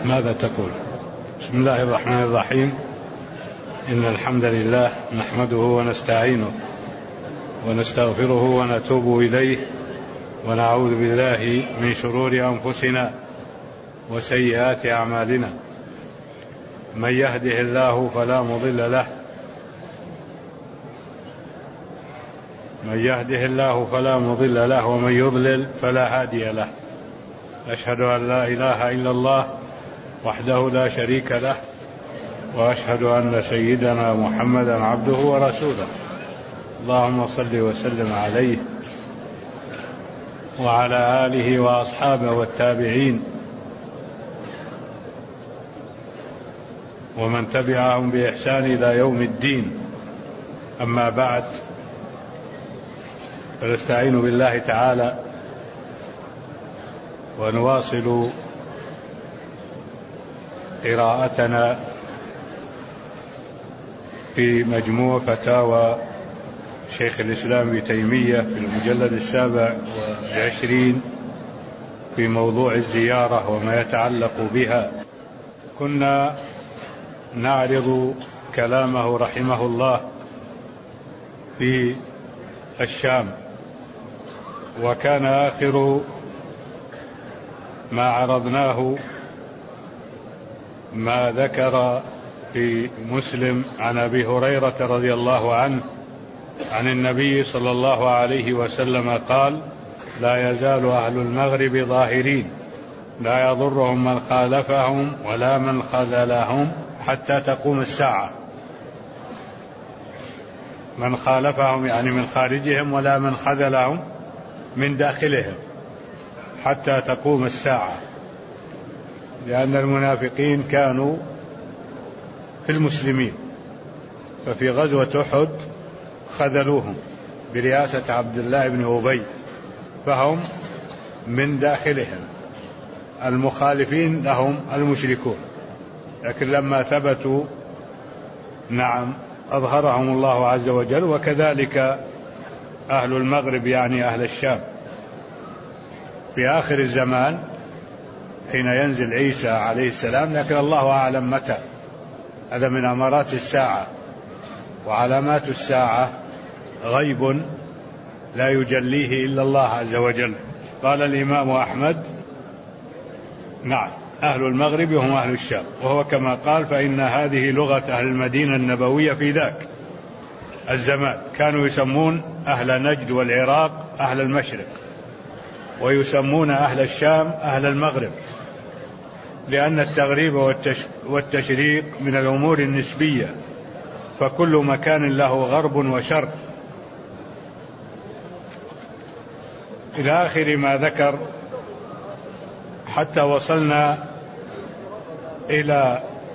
ماذا تقول؟ بسم الله الرحمن الرحيم. إن الحمد لله نحمده ونستعينه ونستغفره ونتوب إليه ونعوذ بالله من شرور أنفسنا وسيئات أعمالنا. من يهده الله فلا مضل له ومن يضلل فلا هادي له. أشهد أن لا إله إلا الله وحده لا شريك له، وأشهد أن سيدنا محمدا عبده ورسوله. اللهم صل وسلم عليه وعلى آله وأصحابه والتابعين ومن تبعهم بإحسان إلى يوم الدين. أما بعد، فنستعين بالله تعالى ونواصل قراءتنا في مجموع فتاوى شيخ الإسلام ابن تيمية في المجلد 27 في موضوع الزيارة وما يتعلق بها. كنا نعرض كلامه رحمه الله في الشام، وكان آخر ما عرضناه ما ذكر في مسلم عن أبي هريرة رضي الله عنه عن النبي صلى الله عليه وسلم قال: لا يزال أهل المغرب ظاهرين لا يضرهم من خالفهم ولا من خذلهم حتى تقوم الساعة. من خالفهم يعني من خارجهم، ولا من خذلهم من داخلهم حتى تقوم الساعة، لأن المنافقين كانوا في المسلمين، ففي غزوة أحد خذلوهم برئاسة عبد الله بن أبي، فهم من داخلهم. المخالفين لهم المشركون، لكن لما ثبتوا أظهرهم الله عز وجل. وكذلك أهل المغرب يعني أهل الشام في آخر الزمان حين ينزل عيسى عليه السلام، لكن الله أعلم متى. هذا من أمارات الساعة، وعلامات الساعة غيب لا يجليه إلا الله عز وجل. قال الإمام أحمد: أهل المغرب هم أهل الشام، وهو كما قال: فإن هذه لغة أهل المدينة النبوية في ذاك الزمان. كانوا يسمون أهل نجد والعراق أهل المشرق، ويسمون أهل الشام أهل المغرب، لأن التغريب والتشريق من الأمور النسبية، فكل مكان له غرب وشرق، إلى آخر ما ذكر، حتى وصلنا إلى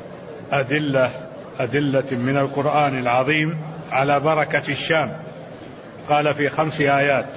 أدلة من القرآن العظيم على بركة الشام. قال في 5 آيات: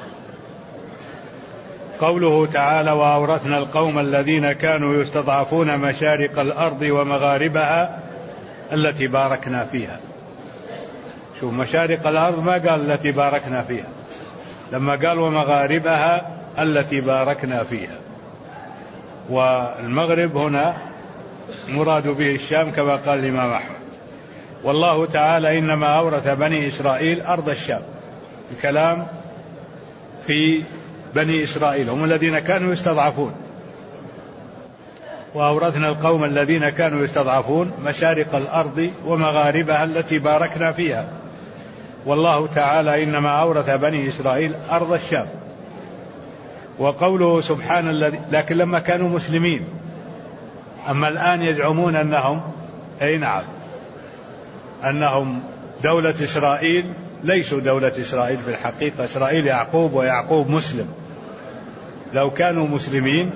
قوله تعالى: وأورثنا القوم الذين كانوا يستضعفون مشارق الأرض ومغاربها التي باركنا فيها. شوف، مشارق الأرض ما قال التي باركنا فيها، لما قال ومغاربها التي باركنا فيها. والمغرب هنا مراد به الشام كما قال الإمام أحمد. والله تعالى إنما أورث بني إسرائيل أرض الشام. الكلام في بني إسرائيل، هم الذين كانوا يستضعفون. وأورثنا القوم الذين كانوا يستضعفون مشارق الأرض ومغاربها التي باركنا فيها. والله تعالى إنما أورث بني إسرائيل أرض الشام. وقوله سبحان الذي، لكن لما كانوا مسلمين. أما الآن يزعمون أنهم أنهم دولة إسرائيل. ليسوا دولة إسرائيل في الحقيقة. إسرائيل يعقوب، ويعقوب مسلم. لو كانوا مسلمين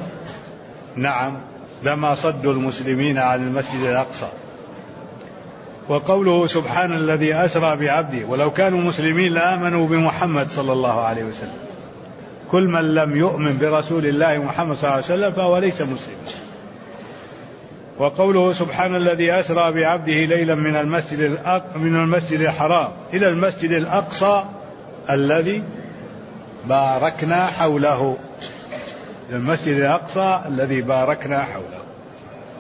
لما صدوا المسلمين عن المسجد الأقصى. وقوله سبحان الذي أسرى بعبده، ولو كانوا مسلمين لآمنوا بمحمد صلى الله عليه وسلم. كل من لم يؤمن برسول الله محمد صلى الله عليه وسلم فهو ليس مسلم. وقوله سبحان الذي أسرى بعبده ليلا من المسجد الحرام إلى المسجد الأقصى الذي باركنا حوله. المسجد الأقصى الذي باركنا حوله.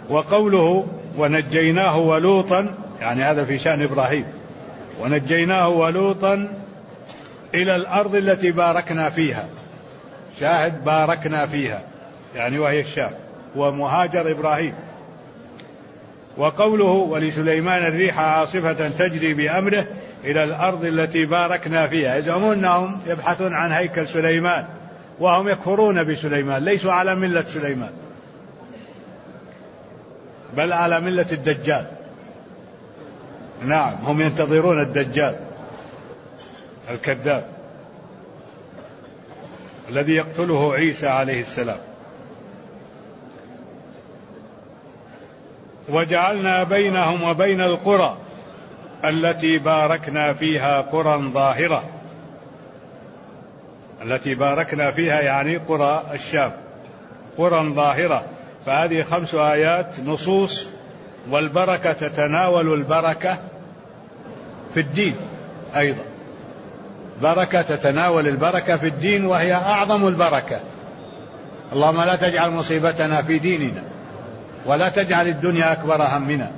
وقوله ونجيناه ولوطا، يعني هذا في شأن إبراهيم، ونجيناه ولوطا إلى الأرض التي باركنا فيها، شاهد باركنا فيها يعني وهي الشام، ومهاجر إبراهيم. وقوله ولسليمان الريح عاصفة تجري بأمره إلى الأرض التي باركنا فيها، يزعمون أنهم يبحثون عن هيكل سليمان وهم يكفرون بسليمان، ليسوا على ملة سليمان بل على ملة الدجال. نعم، هم ينتظرون الدجال الكذاب الذي يقتله عيسى عليه السلام. وجعلنا بينهم وبين القرى التي باركنا فيها قرى ظاهرة، التي باركنا فيها يعني قرى الشام، قرى ظاهرة. فهذه 5 آيات نصوص، والبركة تتناول البركة في الدين أيضا، بركة تتناول البركة في الدين وهي أعظم البركة. اللهم لا تجعل مصيبتنا في ديننا ولا تجعل الدنيا أكبر همنا،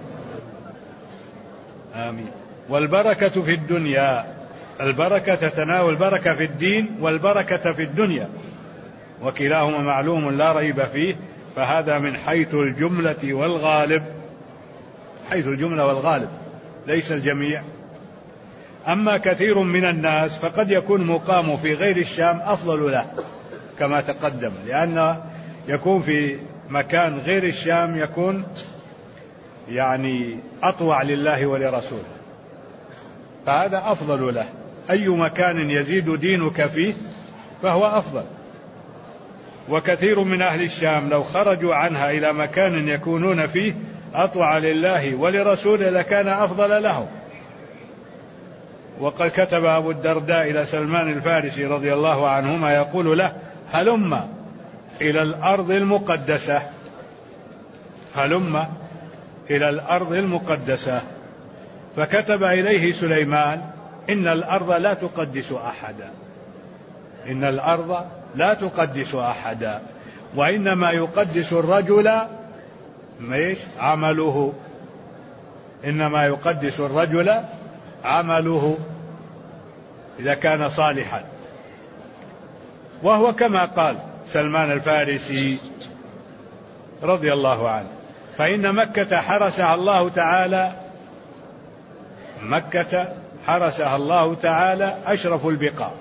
آمين. والبركة في الدنيا، البركة تتناول البركة في الدين والبركة في الدنيا، وكلاهما معلوم لا ريب فيه، فهذا من حيث الجملة والغالب، حيث الجملة والغالب ليس الجميع. أما كثير من الناس فقد يكون مقامه في غير الشام أفضل له كما تقدم، لأن يكون في مكان غير الشام يكون يعني أطوع لله ولرسوله، فهذا أفضل له. أي مكان يزيد دينك فيه فهو أفضل. وكثير من أهل الشام لو خرجوا عنها إلى مكان يكونون فيه أطوع لله ولرسوله لكان أفضل لهم. وقد كتب أبو الدرداء إلى سلمان الفارسي رضي الله عنهما يقول له: هلم إلى الأرض المقدسة، هلم إلى الأرض المقدسة. فكتب إليه سليمان: إن الأرض لا تقدس أحدا، إن الأرض لا تقدس أحدا، وإنما يقدس الرجل عمله، إنما يقدس الرجل عمله إذا كان صالحا. وهو كما قال سلمان الفارسي رضي الله عنه، فإن مكة حرسها الله تعالى، مكة حرسها الله تعالى أشرف البقاع،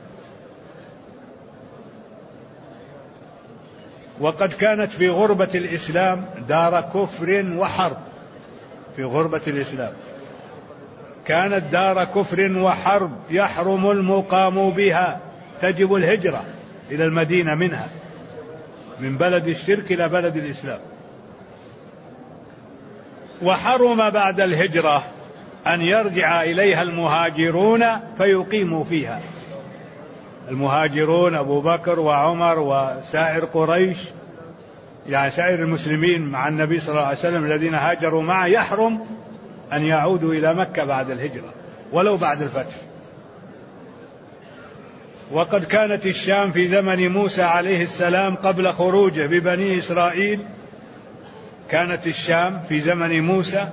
وقد كانت في غربة الإسلام دار كفر وحرب. في غربة الإسلام كانت دار كفر وحرب يحرم المقام بها، تجب الهجرة إلى المدينة منها، من بلد الشرك إلى بلد الإسلام. وحرم بعد الهجرة أن يرجع إليها المهاجرون فيقيموا فيها، المهاجرون أبو بكر وعمر وسائر قريش، يعني سائر المسلمين مع النبي صلى الله عليه وسلم الذين هاجروا معه، يحرم أن يعودوا إلى مكة بعد الهجرة ولو بعد الفتح. وقد كانت الشام في زمن موسى عليه السلام قبل خروجه ببني إسرائيل، كانت الشام في زمن موسى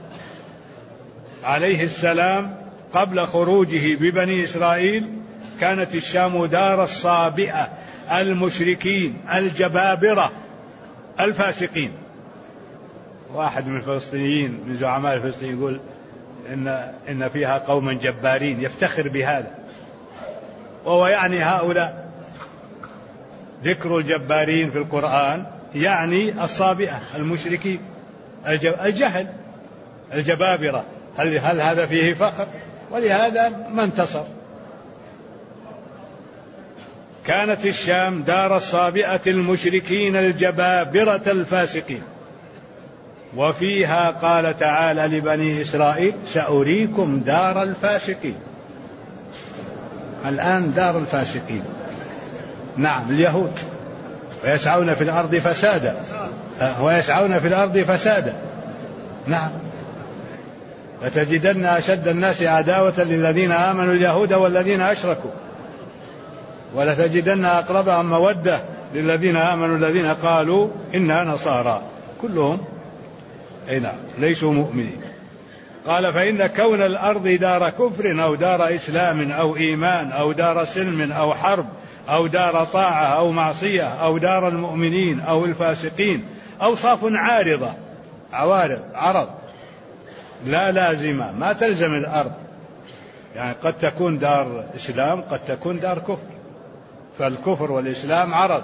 عليه السلام قبل خروجه ببني إسرائيل، كانت الشام دار الصابئة المشركين الجبابرة الفاسقين. واحد من الفلسطينيين من زعماء الفلسطينيين يقول إن فيها قوما جبارين، يفتخر بهذا، وهو يعني هؤلاء. ذكر الجبارين في القرآن يعني الصابئة المشركين الجهل الجبابرة. هل هذا فيه فخر؟ ولهذا ما انتصر. كانت الشام دار الصابئة المشركين الجبابرة الفاسقين. وفيها قال تعالى لبني إسرائيل: سأريكم دار الفاسقين. الآن دار الفاسقين، نعم، اليهود، ويسعون في الأرض فسادا، ويسعون في الأرض فسادا. نعم، لتجدن أشد الناس عداوة للذين آمنوا اليهود والذين أشركوا، ولتجدن أقربهم مودة للذين آمنوا الذين قالوا إنا نصارى، كلهم أي نعم ليسوا مؤمنين. قال فإن كون الأرض دار كفر أو دار إسلام أو إيمان أو دار سلم أو حرب أو دار طاعة أو معصية أو دار المؤمنين أو الفاسقين أوصاف عارضة، عرض لا لازمة، ما تلزم الأرض، يعني قد تكون دار إسلام قد تكون دار كفر، فالكفر والإسلام عرض،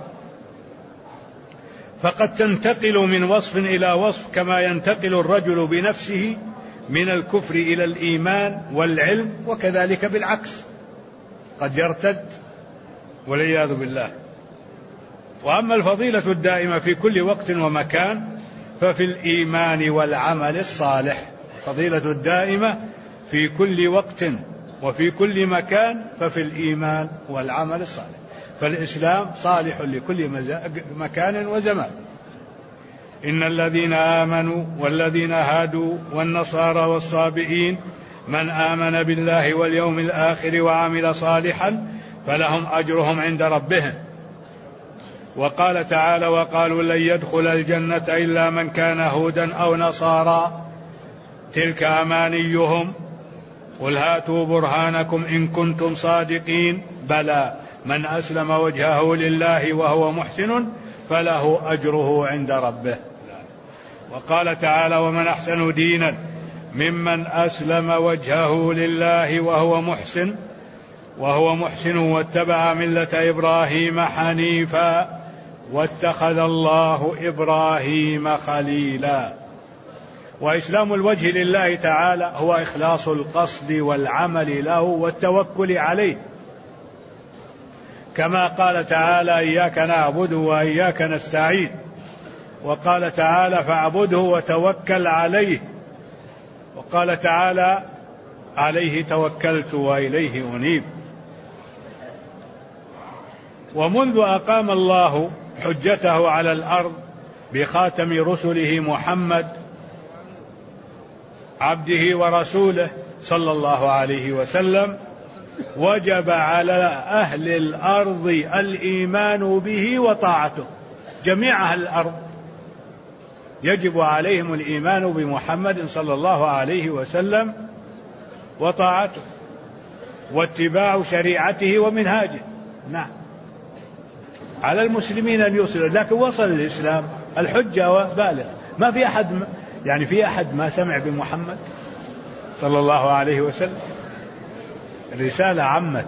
فقد تنتقل من وصف إلى وصف كما ينتقل الرجل بنفسه من الكفر إلى الإيمان والعلم، وكذلك بالعكس قد يرتد والعياذ بالله. وأما الفضيلة الدائمة في كل وقت ومكان ففي الإيمان والعمل الصالح، فضيلة الدائمة في كل وقت وفي كل مكان ففي الإيمان والعمل الصالح، فالإسلام صالح لكل مكان وزمان. إن الذين آمنوا والذين هادوا والنصارى والصابئين من آمن بالله واليوم الآخر وعمل صالحا فلهم أجرهم عند ربهم. وقال تعالى وقالوا لن يدخل الجنة إلا من كان هودا أو نصارى تلك أمانيهم قل هاتوا برهانكم إن كنتم صادقين بلى من أسلم وجهه لله وهو محسن فله أجره عند ربه. وقال تعالى ومن أحسن دينا ممن أسلم وجهه لله وهو محسن واتبع ملة إبراهيم حنيفا واتخذ الله إبراهيم خليلا. وإسلام الوجه لله تعالى هو إخلاص القصد والعمل له والتوكل عليه، كما قال تعالى إياك نعبد وإياك نستعين، وقال تعالى فاعبده وتوكل عليه، وقال تعالى عليه توكلت وإليه أنيب. ومنذ أقام الله حجته على الأرض بخاتم رسله محمد عبده ورسوله صلى الله عليه وسلم وجب على أهل الأرض الإيمان به وطاعته، جميع أهل الأرض يجب عليهم الإيمان بمحمد صلى الله عليه وسلم وطاعته واتباع شريعته ومنهاجه. نعم على المسلمين أن يوصلوا، لكن وصل الإسلام الحجة بالغة، ما في أحد يعني في أحد ما سمع بمحمد صلى الله عليه وسلم، الرسالة عمت.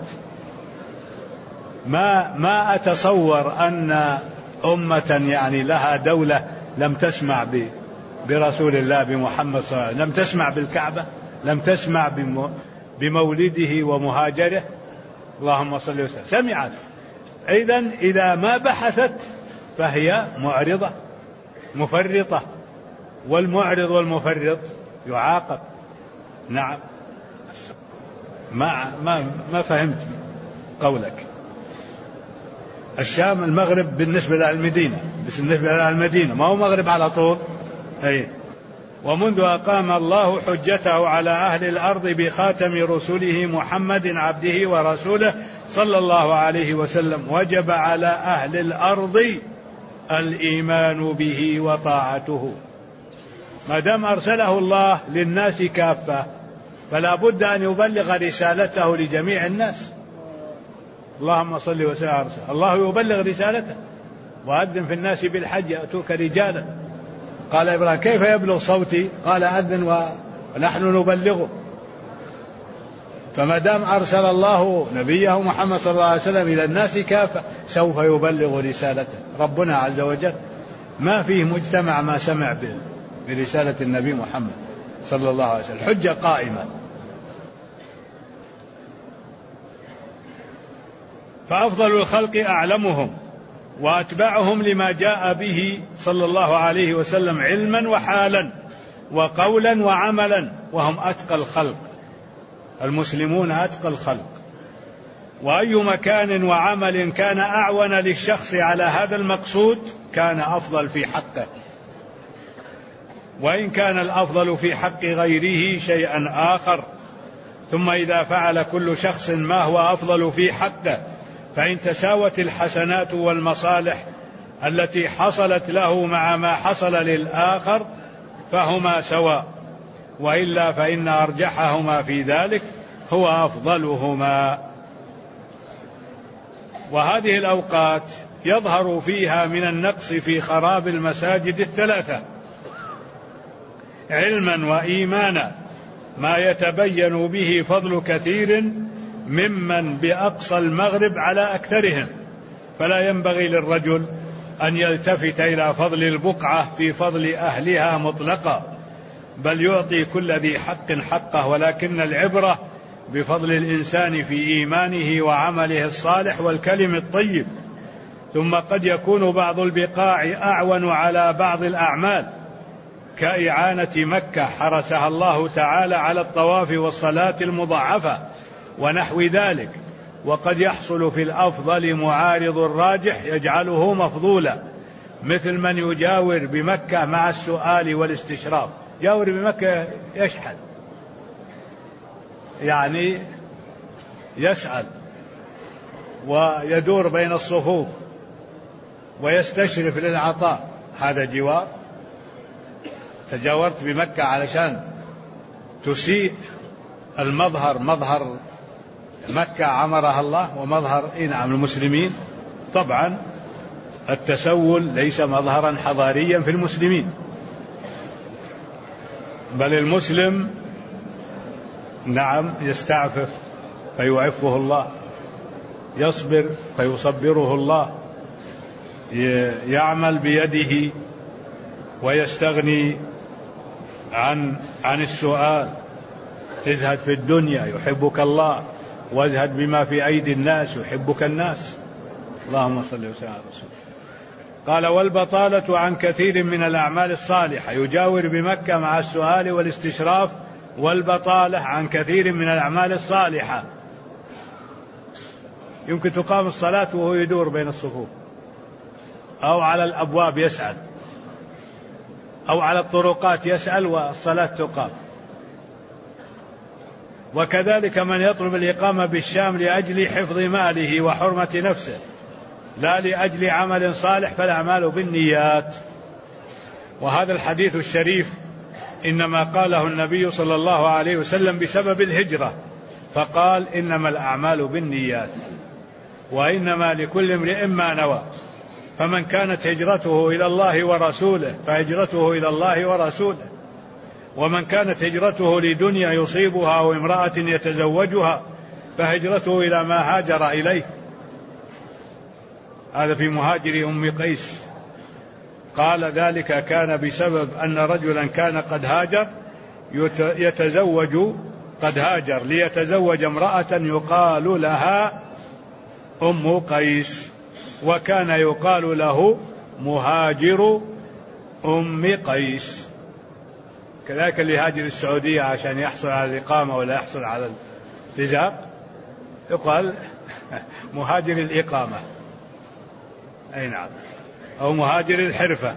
ما أتصور أن أمة يعني لها دولة لم تسمع برسول الله بمحمد صلى الله عليه وسلم، لم تسمع بالكعبة، لم تسمع بمولده ومهاجره، اللهم صل وسلم، سمعت. إذن إذا ما بحثت فهي معرضة مفرطة، والمعرض والمفرط يعاقب. نعم ما فهمت قولك. الشام المغرب بالنسبة للمدينة، بالنسبة للمدينة ما هو مغرب على طول. أي ومنذ أقام الله حجته على أهل الأرض بخاتم رسله محمد عبده ورسوله صلى الله عليه وسلم وجب على أهل الأرض الإيمان به وطاعته. ما دام أرسله الله للناس كافة فلا بد أن يبلغ رسالته لجميع الناس. اللهم صل وسلم على رسوله، الله يبلغ رسالته. وأذن في الناس بالحج يأتوك رجالا. قال إبراهيم كيف يبلغ صوتي؟ قال أذن ونحن نبلغه. فما دام أرسل الله نبيه محمد صلى الله عليه وسلم إلى الناس كافة سوف يبلغ رسالته. ربنا عز وجل ما فيه مجتمع ما سمع برسالة النبي محمد صلى الله عليه وسلم، حجة قائمة. فأفضل الخلق أعلمهم وأتبعهم لما جاء به صلى الله عليه وسلم علما وحالا وقولا وعملا، وهم أتقى الخلق، المسلمون أتقى الخلق. وأي مكان وعمل كان أعون للشخص على هذا المقصود كان أفضل في حقه، وإن كان الأفضل في حق غيره شيئا آخر. ثم إذا فعل كل شخص ما هو أفضل في حقه فإن تساوت الحسنات والمصالح التي حصلت له مع ما حصل للآخر فهما سواء، وإلا فإن أرجحهما في ذلك هو أفضلهما. وهذه الأوقات يظهر فيها من النقص في خراب المساجد الثلاثة علما وإيمانا ما يتبين به فضل كثير ممن بأقصى المغرب على أكثرهم، فلا ينبغي للرجل أن يلتفت إلى فضل البقعة في فضل أهلها مطلقا، بل يعطي كل ذي حق حقه، ولكن العبرة بفضل الإنسان في إيمانه وعمله الصالح والكلم الطيب. ثم قد يكون بعض البقاع أعون على بعض الأعمال كإعانة مكة حرسها الله تعالى على الطواف والصلاة المضاعفة ونحو ذلك، وقد يحصل في الأفضل معارض الراجح يجعله مفضولا، مثل من يجاور بمكة مع السؤال والاستشراف. جاور بمكة يشحن، يعني يسأل ويدور بين الصفوف ويستشرف للعطاء، هذا جوار؟ تجاورت بمكة علشان تسيء المظهر، مظهر مكة عمرها الله ومظهر نعم المسلمين. طبعا التسول ليس مظهرا حضاريا في المسلمين، بل المسلم نعم يستعفف فيعفه الله، يصبر فيصبره الله، يعمل بيده ويستغني عن السؤال. ازهد في الدنيا يحبك الله، وازهد بما في أيدي الناس يحبك الناس. اللهم صل وسلم على رسول الله. قال: والبطالة عن كثير من الأعمال الصالحة، يجاور بمكة مع السؤال والاستشراف، والبطالة عن كثير من الأعمال الصالحة. يمكن تقام الصلاة وهو يدور بين الصفوف، أو على الأبواب يسأل، أو على الطرقات يسأل والصلاة تقام. وكذلك من يطلب الإقامة بالشام لأجل حفظ ماله وحرمة نفسه لا لأجل عمل صالح، فالأعمال بالنيات. وهذا الحديث الشريف إنما قاله النبي صلى الله عليه وسلم بسبب الهجرة، فقال: إنما الأعمال بالنيات وإنما لكل امرئ ما نوى، فمن كانت هجرته إلى الله ورسوله فهجرته إلى الله ورسوله، ومن كانت هجرته لدنيا يصيبها أو امرأة يتزوجها فهجرته إلى ما هاجر إليه. هذا في مهاجر أم قيس، قال: ذلك كان بسبب أن رجلا كان قد هاجر يتزوج، قد هاجر ليتزوج امرأة يقال لها أم قيس، وكان يقال له مهاجر أم قيس. كذلك اللي هاجر السعودية عشان يحصل على الإقامة ولا يحصل على الارتزاق يقال مهاجر الإقامة، أي نعم، أو مهاجر الحرفة.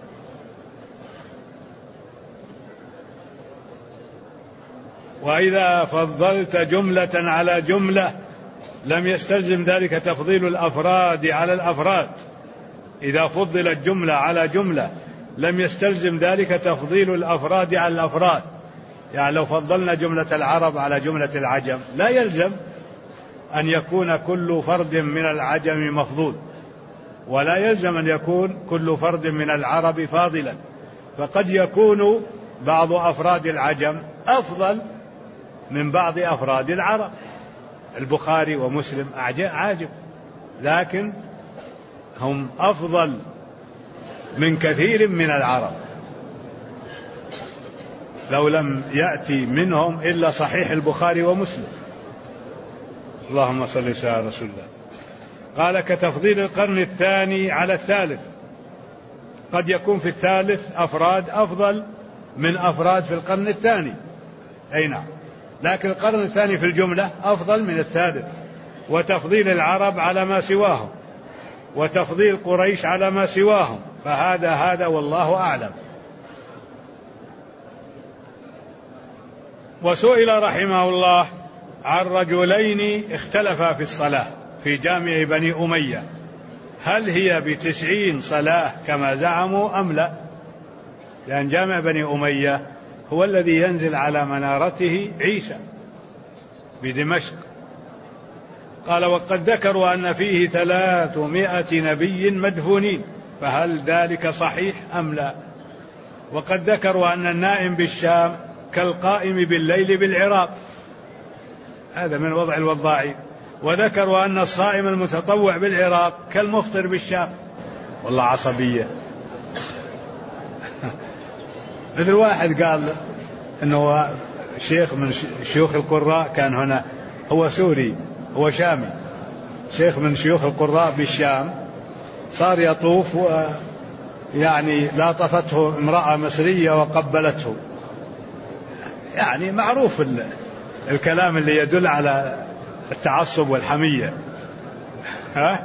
وإذا فضلت جملة على جملة لم يستلزم ذلك تفضيل الأفراد على الأفراد. إذا فضلت جملة على جملة لم يستلزم ذلك تفضيل الأفراد على الأفراد. يعني لو فضلنا جملة العرب على جملة العجم لا يلزم أن يكون كل فرد من العجم مفضول، ولا يلزم أن يكون كل فرد من العرب فاضلا، فقد يكون بعض أفراد العجم أفضل من بعض أفراد العرب. البخاري ومسلم عاجم، لكن هم أفضل من كثير من العرب لو لم يأتي منهم إلا صحيح البخاري ومسلم. اللهم صل وسلم على رسول الله. قال: كتفضيل القرن الثاني على الثالث، قد يكون في الثالث أفراد أفضل من أفراد في القرن الثاني، أي نعم، لكن القرن الثاني في الجملة أفضل من الثالث. وتفضيل العرب على ما سواهم، وتفضيل قريش على ما سواهم، فهذا والله أعلم. وسئل رحمه الله عن رجلين اختلفا في الصلاة في جامع بني أمية، هل هي ب90 صلاة كما زعموا أم لا؟ لأن جامع بني أمية هو الذي ينزل على منارته عيسى بدمشق. قال وقد ذكروا أن فيه 300 نبي مدفونين، فهل ذلك صحيح أم لا؟ وقد ذكروا أن النائم بالشام كالقائم بالليل بالعراق، هذا من وضع الوضاعين. وذكروا أن الصائم المتطوع بالعراق كالمفطر بالشام. والله عصبية. مثل واحد قال أنه شيخ من شيوخ القراء كان هنا، هو سوري، هو شامي، شيخ من شيوخ القراء بالشام، صار يطوف يعني لاطفته امرأة مصرية وقبلته. يعني معروف الكلام اللي يدل على التعصب والحمية، ها؟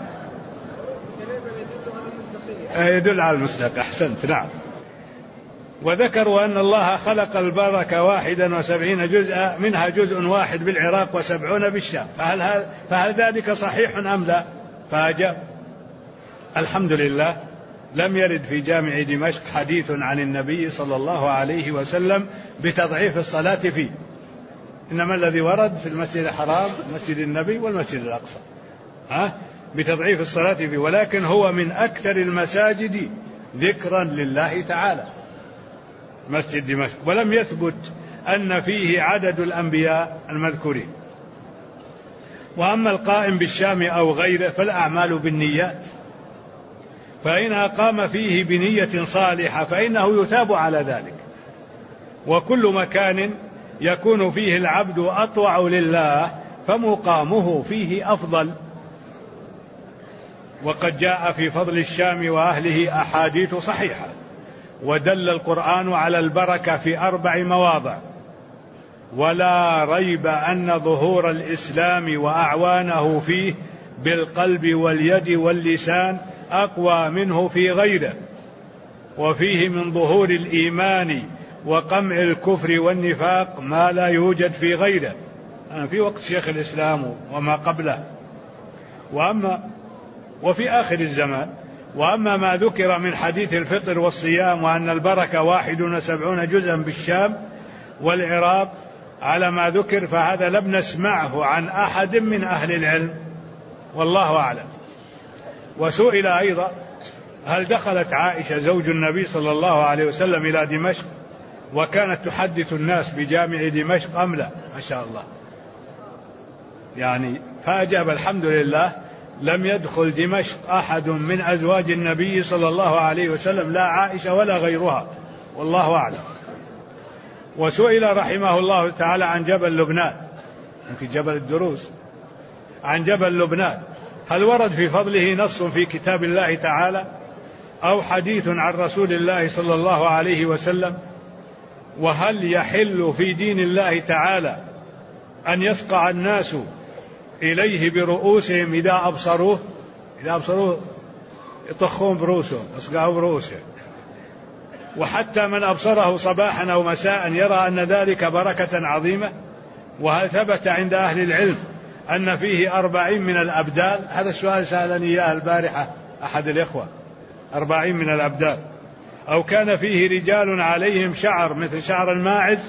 يدل على المصداقية. أحسنت، نعم. وذكروا أن الله خلق البركة 71 جزءا، منها جزء واحد بالعراق و70 بالشام، فهل ذلك صحيح أم لا؟ فأجاب الحمد لله لم يرد في جامع دمشق حديث عن النبي صلى الله عليه وسلم بتضعيف الصلاة فيه، إنما الذي ورد في المسجد الحرام مسجد النبي والمسجد الأقصى بتضعيف الصلاة فيه، ولكن هو من أكثر المساجد ذكرا لله تعالى مسجد دمشق، ولم يثبت أن فيه عدد الأنبياء المذكورين. وأما القائم بالشام أو غيره فالأعمال بالنيات، فإن أقام فيه بنية صالحة فإنه يثاب على ذلك. وكل مكان يكون فيه العبد أطوع لله فمقامه فيه أفضل. وقد جاء في فضل الشام وأهله أحاديث صحيحة، ودل القرآن على البركة في 4 مواضع. ولا ريب أن ظهور الإسلام وأعوانه فيه بالقلب واليد واللسان أقوى منه في غيره، وفيه من ظهور الإيمان وقمع الكفر والنفاق ما لا يوجد في غيره في وقت شيخ الإسلام وما قبله وفي آخر الزمان. وأما ما ذكر من حديث الفطر والصيام وأن البركة 71 جزءا بالشام والعراق على ما ذكر، فهذا لم نسمعه عن أحد من أهل العلم، والله أعلم. وسئل أيضا هل دخلت عائشة زوج النبي صلى الله عليه وسلم إلى دمشق وكانت تحدث الناس بجامع دمشق أم لا؟ ما شاء الله. يعني فأجاب الحمد لله لم يدخل دمشق أحد من أزواج النبي صلى الله عليه وسلم، لا عائشة ولا غيرها، والله أعلم. وسئل رحمه الله تعالى عن جبل لبنان، يمكن جبل الدروز، عن جبل لبنان هل ورد في فضله نص في كتاب الله تعالى أو حديث عن رسول الله صلى الله عليه وسلم؟ وهل يحل في دين الله تعالى أن يسقع الناس إليه برؤوسهم إذا أبصروه يطخون برؤوسهم، يسقعوا برؤوسهم، وحتى من أبصره صباحا أو مساء يرى أن ذلك بركة عظيمة؟ وهل ثبت عند أهل العلم أن فيه 40 من الأبدال؟ هذا السؤال سألني إياه البارحة أحد الإخوة، 40 من الأبدال، أو كان فيه رجال عليهم شعر مثل شعر الماعز؟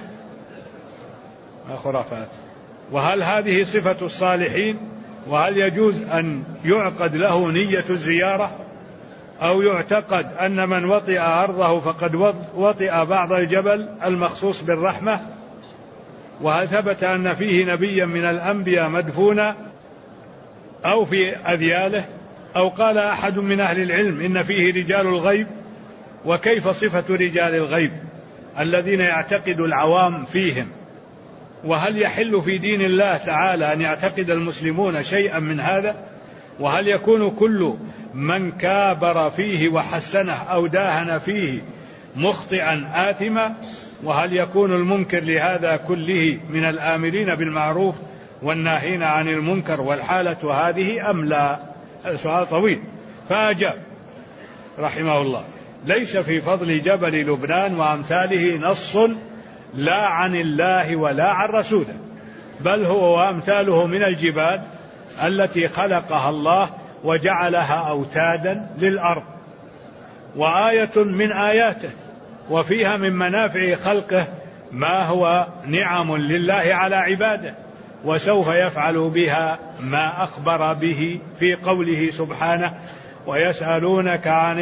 خرافات. وهل هذه صفة الصالحين؟ وهل يجوز أن يعقد له نية الزيارة، أو يعتقد أن من وطئ أرضه فقد وطئ بعض الجبل المخصوص بالرحمة؟ وهل ثبت أن فيه نبيا من الأنبياء مدفونا أو في أذياله؟ أو قال أحد من أهل العلم إن فيه رجال الغيب؟ وكيف صفة رجال الغيب الذين يعتقد العوام فيهم؟ وهل يحل في دين الله تعالى أن يعتقد المسلمون شيئا من هذا؟ وهل يكون كل من كابر فيه وحسنه أو داهن فيه مخطئا آثما؟ وهل يكون المنكر لهذا كله من الآمرين بالمعروف والناهين عن المنكر والحالة هذه أم لا؟ هذا سؤال طويل. فأجاب رحمه الله ليس في فضل جبل لبنان وأمثاله نص لا عن الله ولا عن رسوله، بل هو وأمثاله من الجبال التي خلقها الله وجعلها أوتادا للأرض، وآية من آياته وفيها من منافع خلقه ما هو نعم لله على عباده، وسوف يفعل بها ما أخبر به في قوله سبحانه: ويسألونك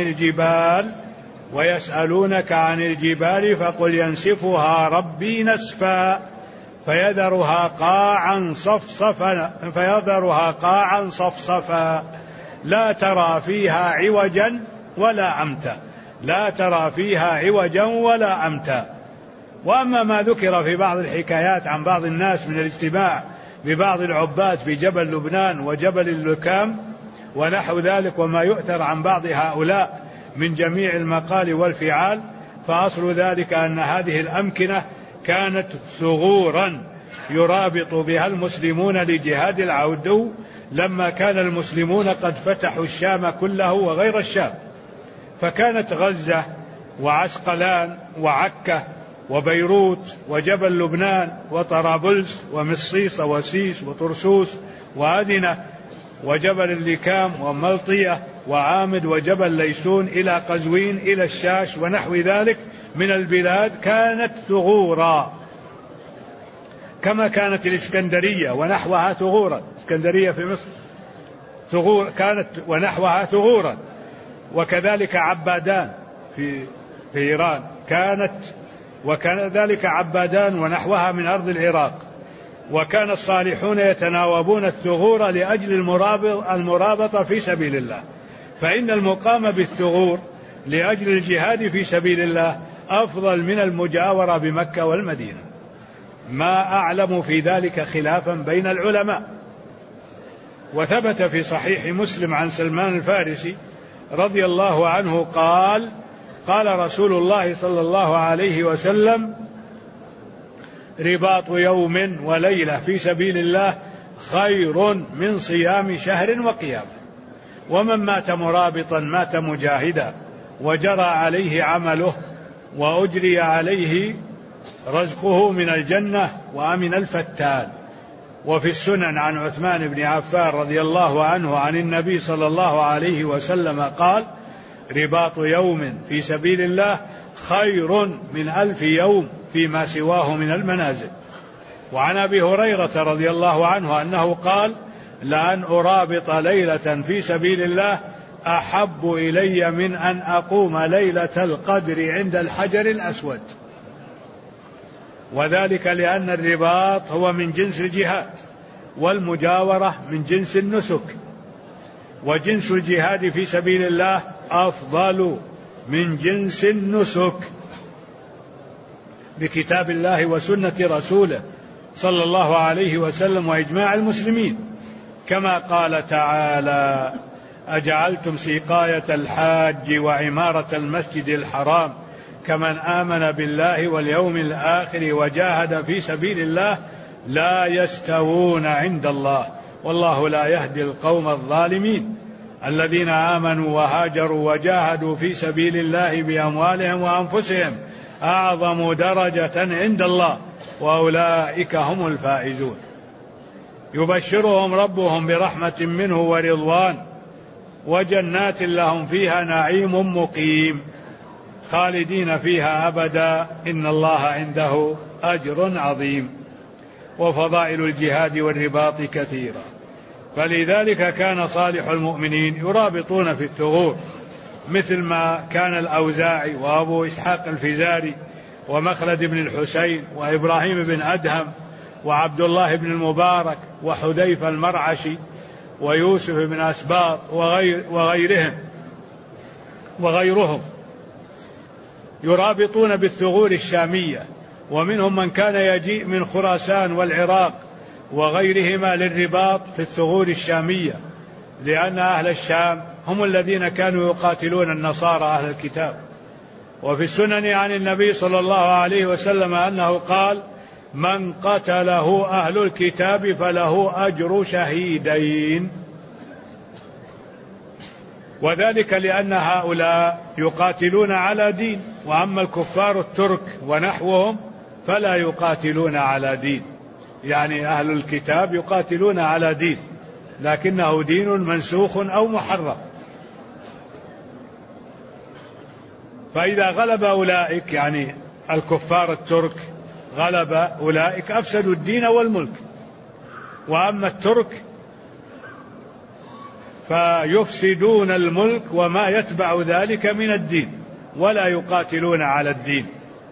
عن الجبال فقل ينسفها ربي نسفا فيذرها قاعا صفصفا لا ترى فيها عوجا ولا أمتا. وأما ما ذكر في بعض الحكايات عن بعض الناس من الاجتماع ببعض العباد في جبل لبنان وجبل اللكام ونحو ذلك، وما يؤثر عن بعض هؤلاء من جميع المقال والفعال، فأصل ذلك أن هذه الأمكنة كانت ثغورا يرابط بها المسلمون لجهاد العدو، لما كان المسلمون قد فتحوا الشام كله وغير الشام، فكانت غزة وعسقلان وعكا وبيروت وجبل لبنان وطرابلس ومصيص وسيس وطرسوس وأدنة وجبل اللكام وملطية وعامد وجبل ليسون إلى قزوين إلى الشاش ونحو ذلك من البلاد كانت ثغورا، كما كانت الإسكندرية ونحوها ثغورا. اسكندرية في مصر كانت ونحوها ثغورا، وكذلك عبادان في إيران كانت، وكذلك عبادان ونحوها من أرض العراق. وكان الصالحون يتناوبون الثغور لأجل المرابطة في سبيل الله، فإن المقام بالثغور لأجل الجهاد في سبيل الله أفضل من المجاورة بمكة والمدينة. ما أعلم في ذلك خلافا بين العلماء. وثبت في صحيح مسلم عن سلمان الفارسي رضي الله عنه قال رسول الله صلى الله عليه وسلم: رباط يوم وليلة في سبيل الله خير من صيام شهر وقيامه، ومن مات مرابطا مات مجاهدا وجرى عليه عمله وأجري عليه رزقه من الجنة وأمن الفتان. وفي السنن عن عثمان بن عفان رضي الله عنه عن النبي صلى الله عليه وسلم قال: رباط يوم في سبيل الله خير من 1000 يوم فيما سواه من المنازل. وعن أبي هريرة رضي الله عنه أنه قال: لأن أرابط ليلة في سبيل الله أحب إلي من أن أقوم ليلة القدر عند الحجر الأسود. وذلك لأن الرباط هو من جنس الجهاد، والمجاورة من جنس النسك، وجنس الجهاد في سبيل الله أفضل من جنس النسك بكتاب الله وسنة رسوله صلى الله عليه وسلم وإجماع المسلمين، كما قال تعالى: أجعلتم سقاية الحاج وعمارة المسجد الحرام كمن آمن بالله واليوم الآخر وجاهد في سبيل الله لا يستوون عند الله والله لا يهدي القوم الظالمين. الذين آمنوا وهاجروا وجاهدوا في سبيل الله بأموالهم وأنفسهم أعظم درجة عند الله وأولئك هم الفائزون. يبشرهم ربهم برحمة منه ورضوان وجنات لهم فيها نعيم مقيم خالدين فيها أبدا إن الله عنده أجر عظيم. وفضائل الجهاد والرباط كثيرة، فلذلك كان صالح المؤمنين يرابطون في الثغور، مثل ما كان الأوزاعي وأبو إسحاق الفزاري ومخلد بن الحسين وإبراهيم بن أدهم وعبد الله بن المبارك وحذيفة المرعشي ويوسف بن أسباط وغيرهم يرابطون بالثغور الشامية. ومنهم من كان يجيء من خراسان والعراق وغيرهما للرباط في الثغور الشامية، لأن أهل الشام هم الذين كانوا يقاتلون النصارى أهل الكتاب. وفي السنن عن النبي صلى الله عليه وسلم أنه قال: من قتله أهل الكتاب فله أجر شهيدين. وذلك لأن هؤلاء يقاتلون على دين، وأما الكفار الترك ونحوهم فلا يقاتلون على دين، يعني أهل الكتاب يقاتلون على دين لكنه دين منسوخ أو محرف. فإذا غلب أولئك يعني الكفار الترك غلب أولئك أفسدوا الدين والملك، وأما الترك فيفسدون الملك وما يتبع ذلك من الدين ولا يقاتلون على الدين.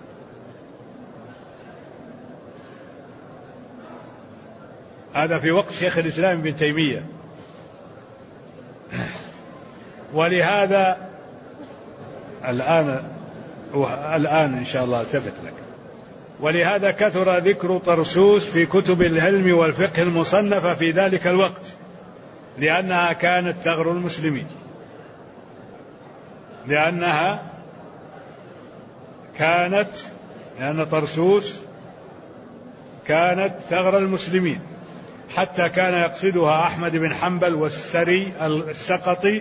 هذا في وقت شيخ الإسلام ابن تيمية. ولهذا الآن إن شاء الله التفت لك. ولهذا كثر ذكر طرسوس في كتب العلم والفقه المصنفة في ذلك الوقت، لأنها كانت ثغر المسلمين، لأن طرسوس كانت ثغر المسلمين، حتى كان يقصدها أحمد بن حنبل والسري السقطي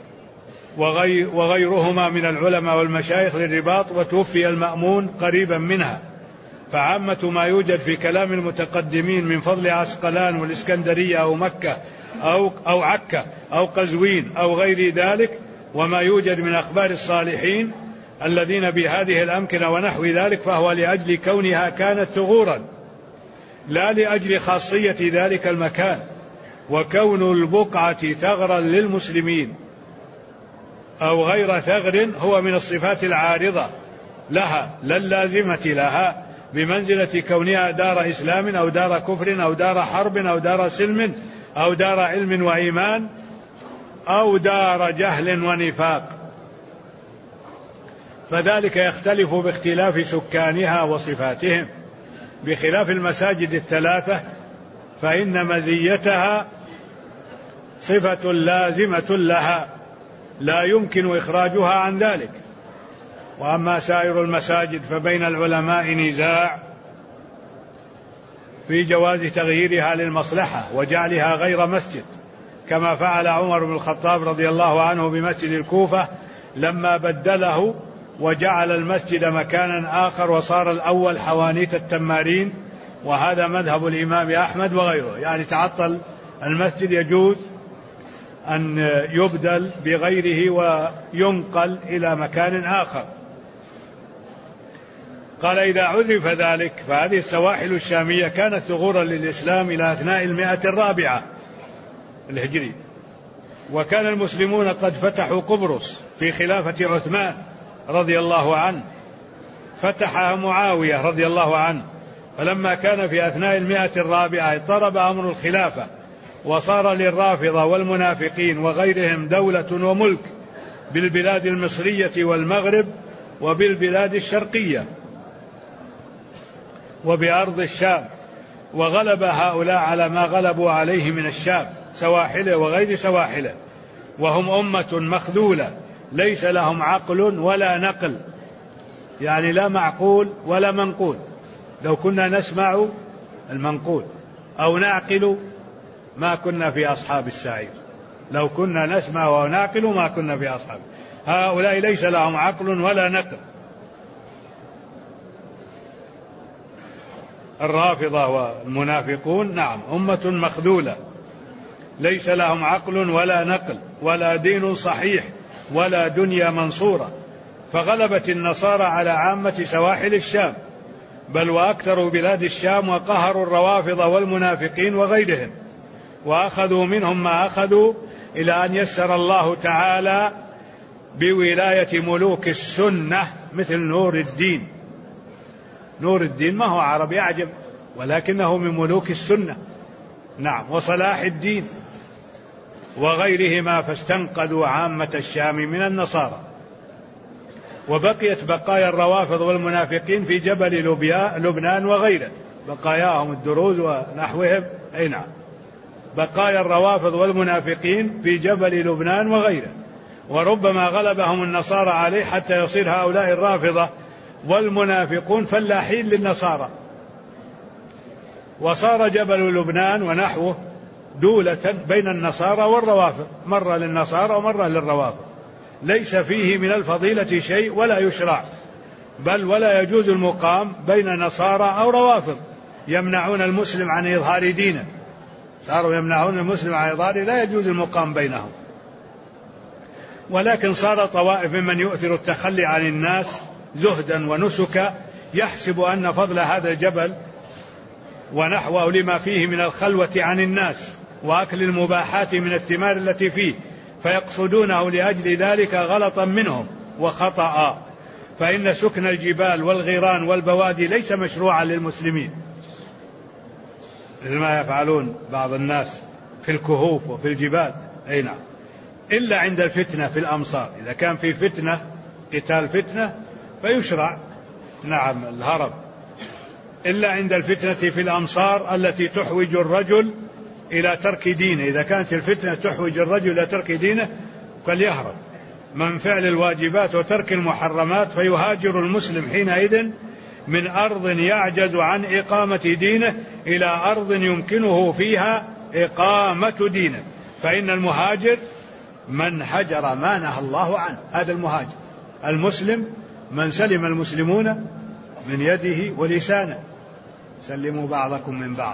وغيرهما من العلماء والمشايخ للرباط، وتوفي المأمون قريبا منها. فعامة ما يوجد في كلام المتقدمين من فضل عسقلان والإسكندرية أو مكة أو عكا أو قزوين أو غير ذلك، وما يوجد من أخبار الصالحين الذين بهذه الأمكنة ونحو ذلك، فهو لأجل كونها كانت ثغورا لا لأجل خاصية ذلك المكان. وكون البقعة ثغرا للمسلمين أو غير ثغر هو من الصفات العارضة لها لا اللازمة لها، بمنزلة كونها دار إسلام أو دار كفر أو دار حرب أو دار سلم أو دار علم وإيمان أو دار جهل ونفاق، فذلك يختلف باختلاف سكانها وصفاتهم، بخلاف المساجد الثلاثة فإن مزيتها صفة لازمة لها لا يمكن إخراجها عن ذلك. وأما سائر المساجد فبين العلماء نزاع في جواز تغييرها للمصلحة وجعلها غير مسجد، كما فعل عمر بن الخطاب رضي الله عنه بمسجد الكوفة لما بدله وجعل المسجد مكانا آخر وصار الأول حوانيت التمارين، وهذا مذهب الإمام أحمد وغيره، يعني تعطل المسجد يجوز أن يبدل بغيره وينقل إلى مكان آخر. قال إذا عرف ذلك فهذه السواحل الشامية كانت ثغورا للإسلام إلى أثناء 104 الهجري، وكان المسلمون قد فتحوا قبرص في خلافة عثمان رضي الله عنه، فتحها معاوية رضي الله عنه، فلما كان في أثناء 104 اضطرب أمر الخلافة وصار للرافضة والمنافقين وغيرهم دولة وملك بالبلاد المصرية والمغرب وبالبلاد الشرقية وبأرض الشام، وغلب هؤلاء على ما غلبوا عليه من الشام سواحله وغير سواحله، وهم أمة مخذولة ليس لهم عقل ولا نقل، يعني لا معقول ولا منقول. لو كنا نسمع المنقول أو نعقل ما كنا في أصحاب السعير، لو كنا نسمع ونعقل ما كنا في أصحاب. هؤلاء ليس لهم عقل ولا نقل. الرافضة والمنافقون نعم أمة مخذولة ليس لهم عقل ولا نقل ولا دين صحيح ولا دنيا منصورة، فغلبت النصارى على عامة سواحل الشام بل وأكثر بلاد الشام، وقهروا الروافض والمنافقين وغيرهم، وأخذوا منهم ما أخذوا إلى أن يسر الله تعالى بولاية ملوك السنة مثل نور الدين. نور الدين ما هو عربي أعجم ولكنه من ملوك السنة، نعم، وصلاح الدين وغيرهما، فاستنقذوا عامة الشام من النصارى. وبقيت بقايا الروافض والمنافقين في جبل لبنان وغيره، بقاياهم الدروز ونحوهم، أي نعم، بقايا الروافض والمنافقين في جبل لبنان وغيره، وربما غلبهم النصارى عليه حتى يصير هؤلاء الرافضة والمنافقون فلاحين للنصارى، وصار جبل لبنان ونحوه دولة بين النصارى والروافض، مرة للنصارى ومرة للروافض، ليس فيه من الفضيلة شيء ولا يشرع، بل ولا يجوز المقام بين نصارى أو روافض يمنعون المسلم عن إظهار دينه، صاروا يمنعون المسلم عن إظهاره، لا يجوز المقام بينهم. ولكن صار طوائف ممن يؤثر التخلي عن الناس زهدا ونسكا يحسب أن فضل هذا الجبل ونحوه لما فيه من الخلوة عن الناس وأكل المباحات من الثمار التي فيه، فيقصدونه لأجل ذلك غلطا منهم وخطأ، فإن سكن الجبال والغيران والبوادي ليس مشروعا للمسلمين مثل ما يفعلون بعض الناس في الكهوف وفي الجبال، أي نعم، إلا عند الفتنة في الأمصار. إذا كان في فتنة قتال فتنة فيشرع نعم الهرب، إلا عند الفتنة في الأمصار التي تحوج الرجل إلى ترك دينه. إذا كانت الفتنة تحوج الرجل إلى ترك دينه فليهرب من فعل الواجبات وترك المحرمات، فيهاجر المسلم حينئذ من أرض يعجز عن إقامة دينه إلى أرض يمكنه فيها إقامة دينه. فإن المهاجر من هجر ما نهى الله عنه، هذا المهاجر. المسلم من سلم المسلمون من يده ولسانه، سلموا بعضكم من بعض.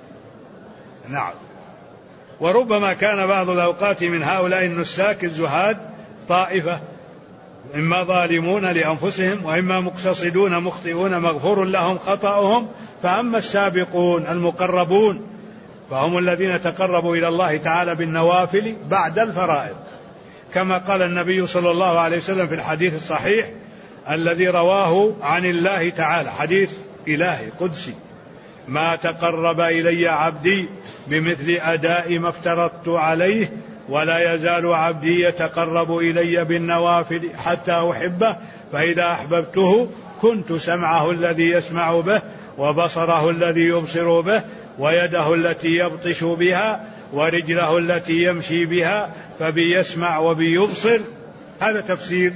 نعم. وربما كان بعض الأوقات من هؤلاء النساك الزهاد طائفة إما ظالمون لأنفسهم وإما مقتصدون مخطئون مغفور لهم خطأهم، فأما السابقون المقربون فهم الذين تقربوا إلى الله تعالى بالنوافل بعد الفرائض، كما قال النبي صلى الله عليه وسلم في الحديث الصحيح الذي رواه عن الله تعالى، حديث إلهي قدسي: ما تقرب إلي عبدي بمثل أداء ما افترضت عليه ولا يزال عبدي يتقرب إلي بالنوافل حتى أحبه، فإذا أحببته كنت سمعه الذي يسمع به وبصره الذي يبصر به ويده التي يبطش بها ورجله التي يمشي بها، فبي يسمع وبي يبصر. هذا تفسير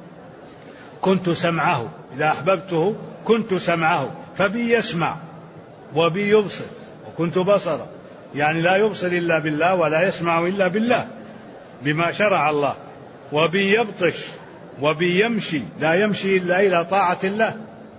كنت سمعه، إذا أحببته كنت سمعه، فبي يسمع وبي يبصر، وكنت بصره، يعني لا يبصر إلا بالله ولا يسمع إلا بالله بما شرع الله، وبي يبطش وبي يمشي، لا يمشي إلا إلى طاعة الله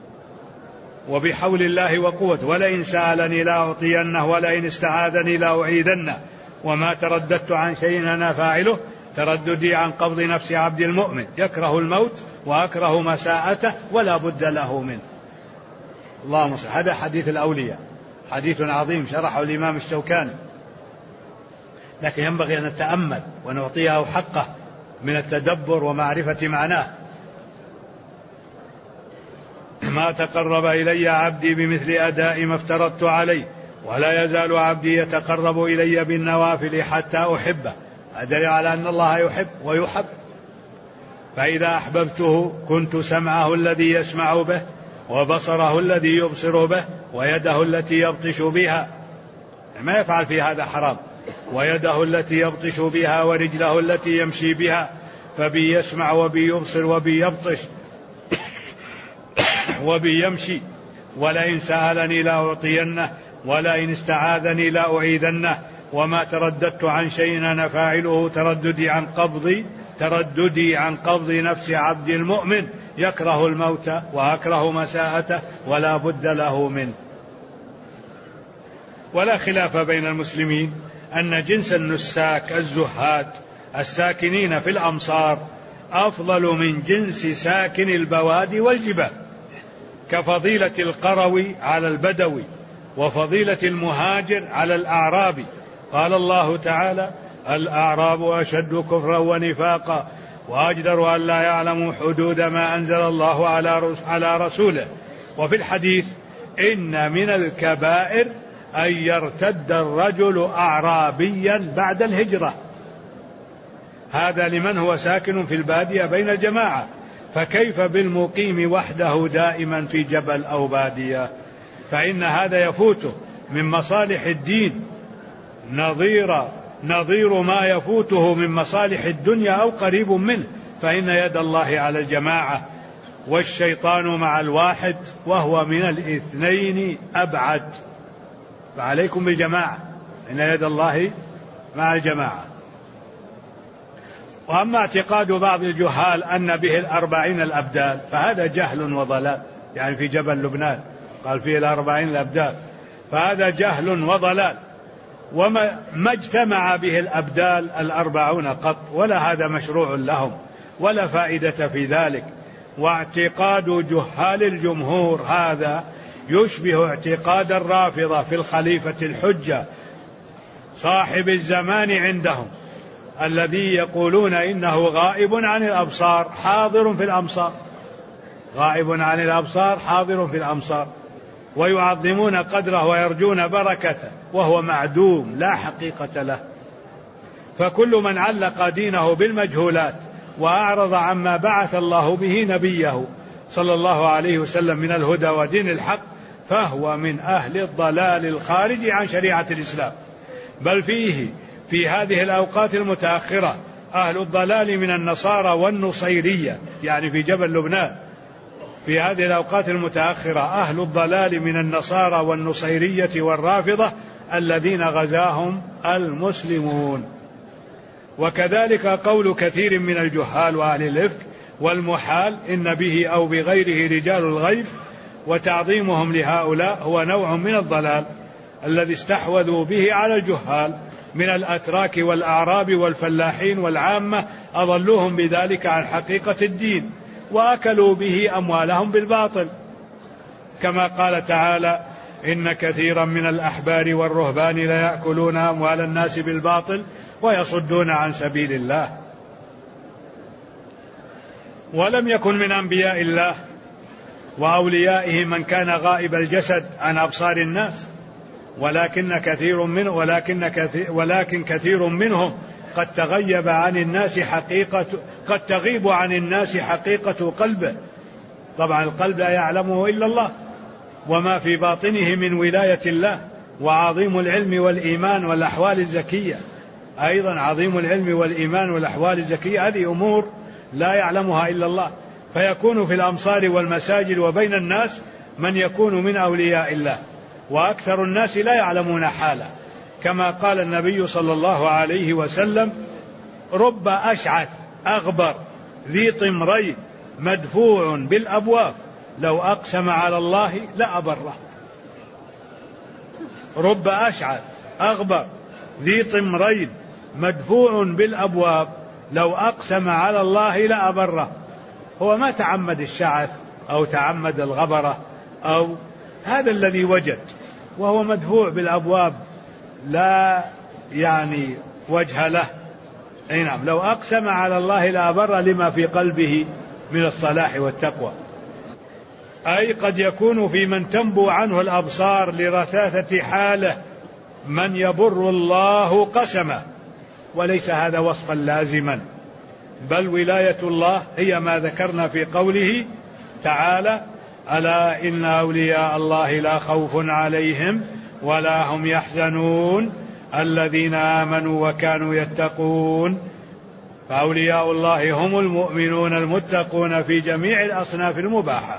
وبحول الله وقوته، ولئن سألني لأعطينه ولئن استعاذني لأعيذنه، وما ترددت عن شيء أنا فاعله ترددي عن قبض نفس عبد المؤمن، يكره الموت وأكره مساءته ولا بد له منه. اللهم صل. هذا حديث الأولياء، حديث عظيم شرحه الإمام الشوكاني، لكن ينبغي أن نتأمل ونعطيه حقه من التدبر ومعرفة معناه. ما تقرب إلي عبدي بمثل أداء ما افترضت عليه ولا يزال عبدي يتقرب إلي بالنوافل حتى أحبه، أدل على أن الله يحب ويحب. فإذا أحببته كنت سمعه الذي يسمع به وبصره الذي يبصر به ويده التي يبطش بها، ما يفعل في هذا حرام، ويده التي يبطش بها ورجله التي يمشي بها، فبي يسمع وبي يبصر وبي يبطش وبي يمشي، ولئن سألني لأعطينه ولئن استعاذني لأعيذنه، وما ترددت عن شيء أنا فاعله ترددي عن قبض نفس عبد المؤمن، يكره الموت وأكره مساءته ولا بد له منه. ولا خلاف بين المسلمين أن جنس النساك الزهاد الساكنين في الأمصار أفضل من جنس ساكن البوادي والجبال، كفضيلة القروي على البدوي وفضيلة المهاجر على الأعرابي. قال الله تعالى: الأعراب أشد كفرا ونفاقا وأجدر أن لا يعلموا حدود ما أنزل الله على رسوله. وفي الحديث: إن من الكبائر أن يرتد الرجل أعرابيا بعد الهجرة. هذا لمن هو ساكن في البادية بين جماعة، فكيف بالمقيم وحده دائما في جبل أو بادية؟ فإن هذا يفوته من مصالح الدين نظير ما يفوته من مصالح الدنيا أو قريب منه، فإن يد الله على الجماعة والشيطان مع الواحد وهو من الاثنين أبعد، فعليكم بالجماعة، إن يد الله مع الجماعة. وأما اعتقاد بعض الجهال أن به 40 الأبدال فهذا جهل وضلال، يعني في جبل لبنان قال فيه 40 الأبدال، فهذا جهل وضلال، وما اجتمع به الأبدال 40 قط، ولا هذا مشروع لهم ولا فائدة في ذلك. واعتقاد جهال الجمهور هذا يشبه اعتقاد الرافضة في الخليفة الحجة صاحب الزمان عندهم، الذي يقولون إنه غائب عن الأبصار حاضر في الأمصار، غائب عن الأبصار حاضر في الأمصار، ويعظمون قدره ويرجون بركته وهو معدوم لا حقيقة له. فكل من علق دينه بالمجهولات وأعرض عما بعث الله به نبيه صلى الله عليه وسلم من الهدى ودين الحق فهو من أهل الضلال الخارج عن شريعة الإسلام. بل في هذه الأوقات المتأخرة أهل الضلال من النصارى والنصيرية، يعني في جبل لبنان في هذه الأوقات المتأخرة أهل الضلال من النصارى والنصيرية والرافضة الذين غزاهم المسلمون. وكذلك قول كثير من الجهال وأهل الإفك والمحال إن به أو بغيره رجال الغيب، وتعظيمهم لهؤلاء هو نوع من الضلال الذي استحوذوا به على الجهال من الأتراك والأعراب والفلاحين والعامة، أضلوهم بذلك عن حقيقة الدين وأكلوا به أموالهم بالباطل، كما قال تعالى إن كثيرا من الأحبار والرهبان ليأكلون أموال الناس بالباطل ويصدون عن سبيل الله. ولم يكن من أنبياء الله وأوليائه من كان غائب الجسد عن أبصار الناس، ولكن كثير منهم قد تغيب عن الناس قد تغيب عن الناس حقيقة قلبه. طبعا القلب لا يعلمه إلا الله، وما في باطنه من ولاية الله، وعظيم العلم والإيمان والأحوال الزكية. أيضا عظيم العلم والإيمان والأحوال الزكية هذه أمور لا يعلمها إلا الله. فيكون في الأمصار والمساجد وبين الناس من يكون من أولياء الله، وأكثر الناس لا يعلمون حاله، كما قال النبي صلى الله عليه وسلم رب أشعث أغبر ذي طمرين مدفوع بالأبواب لو أقسم على الله لأبره. رب أشعث أغبر ذي طمرين مدفوع بالأبواب لو أقسم على الله لأبره. هو ما تعمد الشعث أو تعمد الغبرة، أو هذا الذي وجد، وهو مدفوع بالأبواب لا يعني وجه له. أي نعم، لو أقسم على الله لأبره لما في قلبه من الصلاح والتقوى. أي قد يكون في من تنبو عنه الأبصار لرثاثة حاله من يبر الله قسمه، وليس هذا وصفا لازما، بل ولاية الله هي ما ذكرنا في قوله تعالى ألا إن أولياء الله لا خوف عليهم ولا هم يحزنون الذين آمنوا وكانوا يتقون. فأولياء الله هم المؤمنون المتقون في جميع الأصناف المباحة.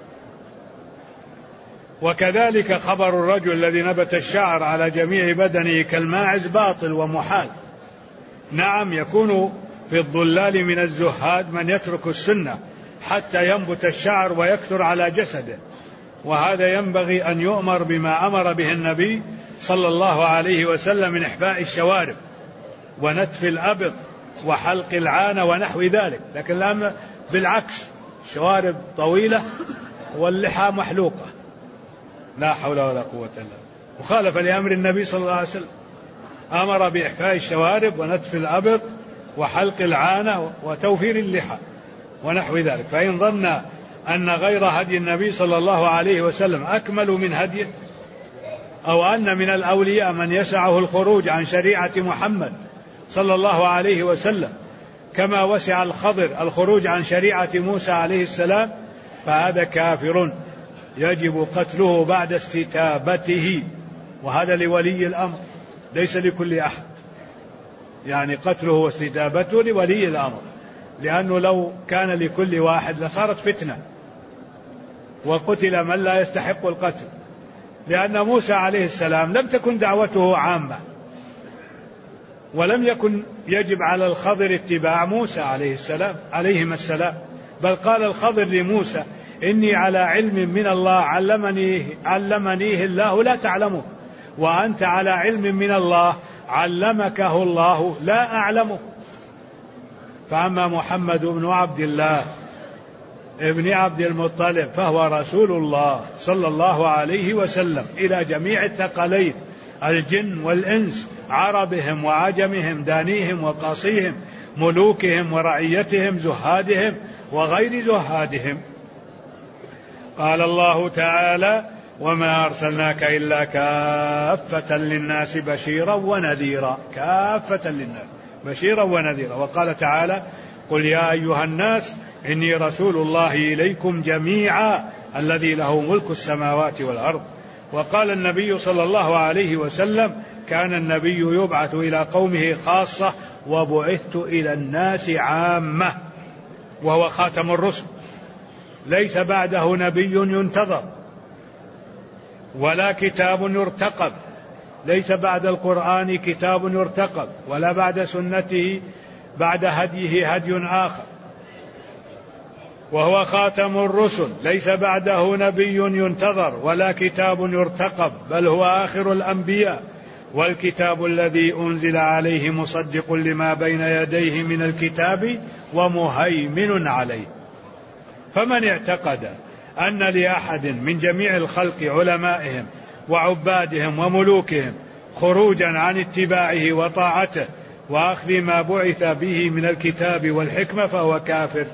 وكذلك خبر الرجل الذي نبت الشعر على جميع بدنه كالماعز باطل ومحال. نعم، يكون في الضلال من الزهاد من يترك السنة حتى ينبت الشعر ويكثر على جسده، وهذا ينبغي أن يؤمر بما أمر به النبي صلى الله عليه وسلم من إحباء الشوارب ونتف الأبط وحلق العانة ونحو ذلك. لكن الآن بالعكس، الشوارب طويلة واللحى محلوقة، لا حول ولا قوة إلا بالله، مخالفة لأمر النبي صلى الله عليه وسلم. أمر بإحفاء الشوارب ونتف الأبط وحلق العانة وتوفير اللحى ونحو ذلك. فإن ظن أن غير هدي النبي صلى الله عليه وسلم أكمل من هديه، أو أن من الأولياء من يسعه الخروج عن شريعة محمد صلى الله عليه وسلم كما وسع الخضر الخروج عن شريعة موسى عليه السلام، فهذا كافر يجب قتله بعد استتابته. وهذا لولي الأمر ليس لكل أحد، يعني قتله واستتابته لولي الأمر، لأنه لو كان لكل واحد لصارت فتنة وقتل من لا يستحق القتل. لأن موسى عليه السلام لم تكن دعوته عامة، ولم يكن يجب على الخضر اتباع موسى عليهما السلام، بل قال الخضر لموسى إني على علم من الله علمنيه الله لا تعلمه، وأنت على علم من الله علمكه الله لا أعلمه. فأما محمد بن عبد الله ابن عبد المطلب فهو رسول الله صلى الله عليه وسلم إلى جميع الثقلين الجن والإنس، عربهم وعجمهم، دانيهم وقاصيهم، ملوكهم ورعيتهم، زهادهم وغير زهادهم. قال الله تعالى: وما أرسلناك إلا كافة للناس بشيرا ونذيرا. كافة للناس بشيرا ونذيرا. وقال تعالى: قل يا أيها الناس إني رسول الله إليكم جميعا الذي له ملك السماوات والأرض. وقال النبي صلى الله عليه وسلم: كان النبي يبعث إلى قومه خاصة وبعثت إلى الناس عامة. وهو خاتم الرسل، ليس بعده نبي ينتظر ولا كتاب يرتقب، ليس بعد القرآن كتاب يرتقب، ولا بعد سنته بعد هديه هدي آخر. وهو خاتم الرسل، ليس بعده نبي ينتظر ولا كتاب يرتقب، بل هو آخر الأنبياء، والكتاب الذي أنزل عليه مصدق لما بين يديه من الكتاب ومهيمن عليه. فمن اعتقد أن لأحد من جميع الخلق علمائهم وعبادهم وملوكهم خروجا عن اتباعه وطاعته وأخذ ما بعث به من الكتاب والحكمة فهو كافر.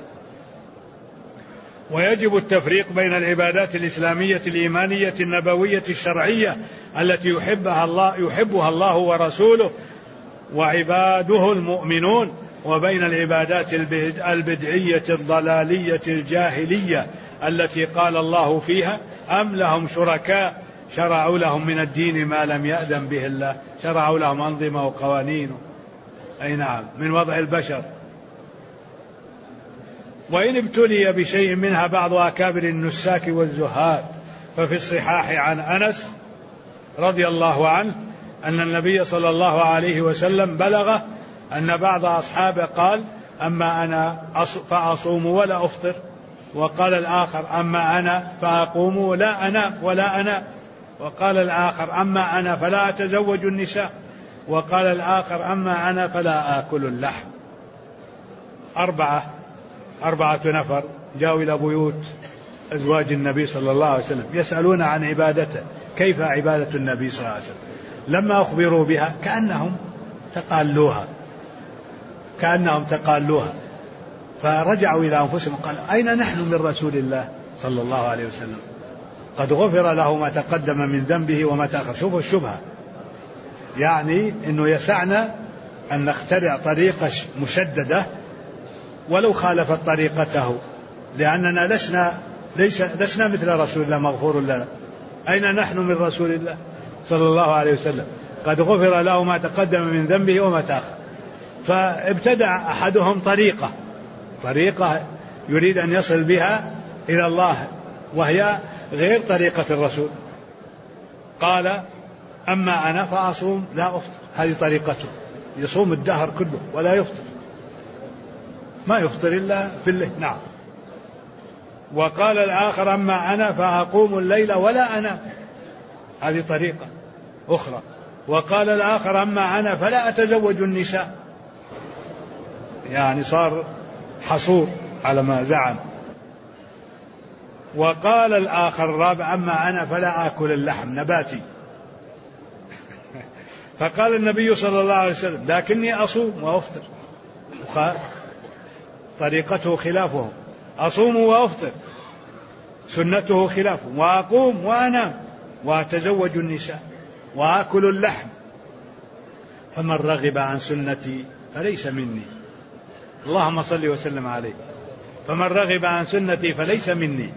ويجب التفريق بين العبادات الإسلامية الإيمانية النبوية الشرعية التي يحبها الله ورسوله وعباده المؤمنون، وبين العبادات البدعية الضلالية الجاهلية التي قال الله فيها: أم لهم شركاء شرعوا لهم من الدين ما لم يأذن به الله، شرعوا لهم أنظمة وقوانين أي نعم من وضع البشر. وإن ابتلي بشيء منها بعض أكابر النساك والزهاد ففي الصحاح عن أنس رضي الله عنه أن النبي صلى الله عليه وسلم بلغه أن بعض أصحابه قال: أما أنا فأصوم ولا أفطر، وقال الآخر: أما أنا فأقوم ولا أنام ولا أنام، وقال الآخر: أما أنا فلا أتزوج النساء، وقال الآخر: أما أنا فلا آكل اللحم. أربعة نفر جاءوا إلى بيوت أزواج النبي صلى الله عليه وسلم يسألون عن عبادته، كيف عبادة النبي صلى الله عليه وسلم؟ لما أخبروا بها كأنهم تقالوها فرجعوا إلى أنفسهم وقالوا: أين نحن من رسول الله صلى الله عليه وسلم؟ قد غفر له ما تقدم من ذنبه وما تأخر. شوفوا الشبهة، يعني أنه يسعنا أن نخترع طريقة مشددة ولو خالفت طريقته، لأننا لسنا مثل رسول الله مغفور لنا. أين نحن من رسول الله صلى الله عليه وسلم؟ قد غفر له ما تقدم من ذنبه وما تأخر. فابتدع أحدهم طريقة يريد أن يصل بها إلى الله وهي غير طريقة الرسول. قال: أما أنا فأصوم لا أفطر. هذه طريقته، يصوم الدهر كله ولا يفطر، ما يفطر إلا في الليل. نعم. وقال الآخر: أما أنا فأقوم الليل ولا أنام. هذه طريقة أخرى. وقال الآخر: أما أنا فلا أتزوج النساء. يعني صار حصور على ما زعم. وقال الآخر الرابع: أما أنا فلا آكل اللحم، نباتي. فقال النبي صلى الله عليه وسلم: لكني أصوم وأفطر. طريقته خلافه، أصوم وأفطر، سنته خلافه، وأقوم وأنام وأتزوج النساء وآكل اللحم. فمن رغب عن سنتي فليس مني. اللهم صل وسلم عليه. فمن رغب عن سنتي فليس مني.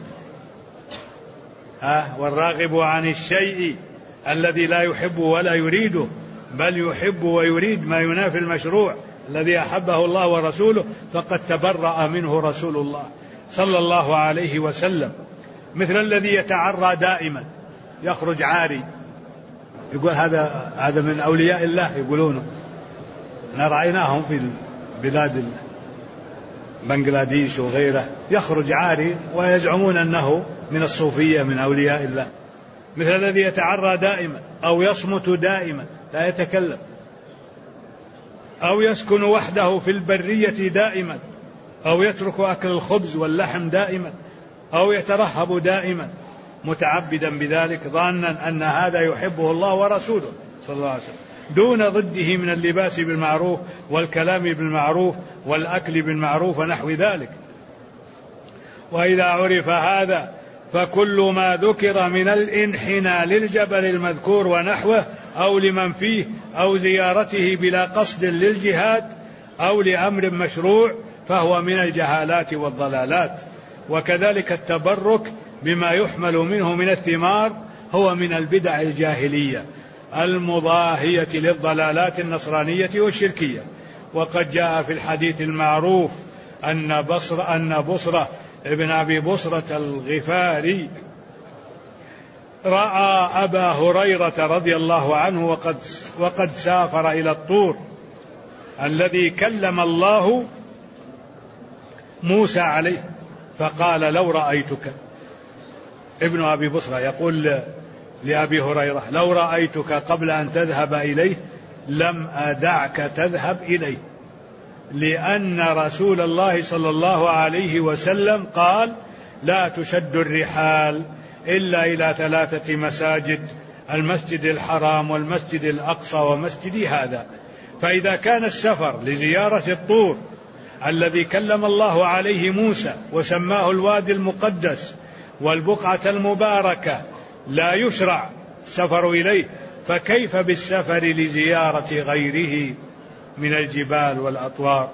والراغب عن الشيء الذي لا يحب ولا يريده بل يحب ويريد ما ينافي المشروع الذي أحبه الله ورسوله فقد تبرأ منه رسول الله صلى الله عليه وسلم. مثل الذي يتعرى دائما، يخرج عاري، يقول هذا من أولياء الله، يقولونه. رأيناهم في بلاد بنغلاديش وغيره، يخرج عاري ويزعمون أنه من الصوفية من أولياء الله. مثل الذي يتعرى دائما أو يصمت دائما لا يتكلم، أو يسكن وحده في البرية دائما، أو يترك أكل الخبز واللحم دائما، أو يترهب دائما متعبدا بذلك ظانا أن هذا يحبه الله ورسوله صلى الله عليه وسلم، دون ضده من اللباس بالمعروف والكلام بالمعروف والأكل بالمعروف ونحو ذلك. وإذا عرف هذا فكل ما ذكر من الانحناء للجبل المذكور ونحوه أو لمن فيه أو زيارته بلا قصد للجهاد أو لأمر مشروع فهو من الجهالات والضلالات. وكذلك التبرك بما يحمل منه من الثمار هو من البدع الجاهلية المضاهية للضلالات النصرانية والشركية. وقد جاء في الحديث المعروف أن بصرة ابن أبي بصرة الغفاري رأى أبا هريرة رضي الله عنه وقد سافر إلى الطور الذي كلم الله موسى عليه، فقال لو رأيتك، ابن أبي بصرة يقول لأبي هريرة لو رأيتك قبل أن تذهب إليه لم أدعك تذهب إليه، لأن رسول الله صلى الله عليه وسلم قال لا تشد الرحال إلا إلى 3 مساجد: المسجد الحرام والمسجد الأقصى ومسجدي هذا. فإذا كان السفر لزيارة الطور الذي كلم الله عليه موسى وسماه الوادي المقدس والبقعة المباركة لا يشرع السفر إليه، فكيف بالسفر لزيارة غيره من الجبال والأطوار؟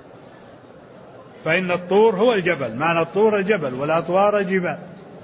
فإن الطور هو الجبل، معنى الطور الجبل والأطوار الجبال.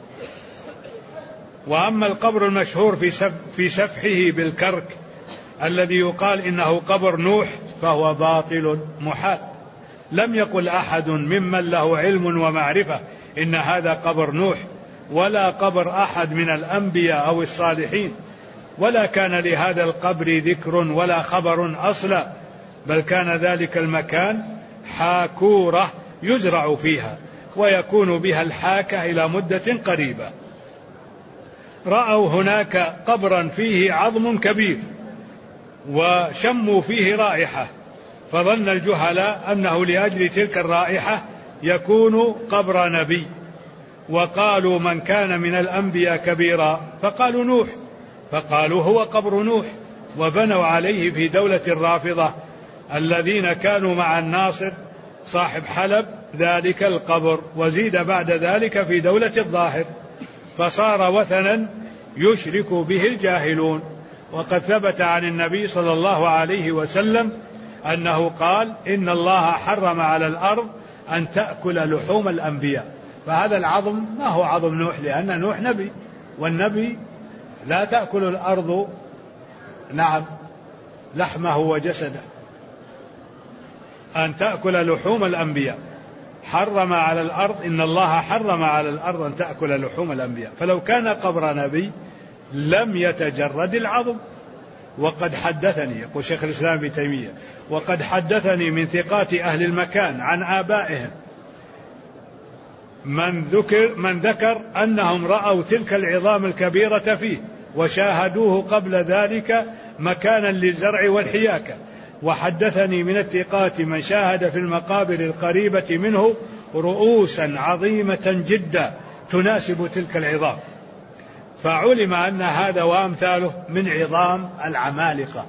وأما القبر المشهور في سفحه بالكرك الذي يقال إنه قبر نوح فهو باطل محال. لم يقل أحد ممن له علم ومعرفة إن هذا قبر نوح، ولا قبر أحد من الأنبياء أو الصالحين، ولا كان لهذا القبر ذكر ولا خبر أصلا، بل كان ذلك المكان حاكورة يزرع فيها ويكون بها الحاكة إلى مدة قريبة. رأوا هناك قبرا فيه عظم كبير وشموا فيه رائحة، فظن الجهلاء أنه لأجل تلك الرائحة يكون قبر نبي، وقالوا من كان من الأنبياء كبيرا، فقالوا نوح، فقالوا هو قبر نوح، وبنوا عليه في دولة الرافضة الذين كانوا مع الناصر صاحب حلب ذلك القبر، وزيد بعد ذلك في دولة الظاهر، فصار وثنا يشرك به الجاهلون. وقد ثبت عن النبي صلى الله عليه وسلم أنه قال إن الله حرم على الأرض أن تأكل لحوم الأنبياء. فهذا العظم ما هو عظم نوح، لأن نوح نبي، والنبي لا تأكل الأرض لحمه وجسده، أن تأكل لحوم الأنبياء. حرم على الأرض، إن الله حرم على الأرض أن تأكل لحوم الأنبياء. فلو كان قبر نبي لم يتجرد العظم. وقد حدثني، يقول شيخ الإسلام ابن تيمية، وقد حدثني من ثقات أهل المكان عن آبائهم من ذكر أنهم رأوا تلك العظام الكبيرة فيه وشاهدوه قبل ذلك مكانا للزرع والحياكة. وحدثني من الثقات من شاهد في المقابر القريبة منه رؤوسا عظيمة جدا تناسب تلك العظام، فعلم أن هذا وأمثاله من عظام العمالقة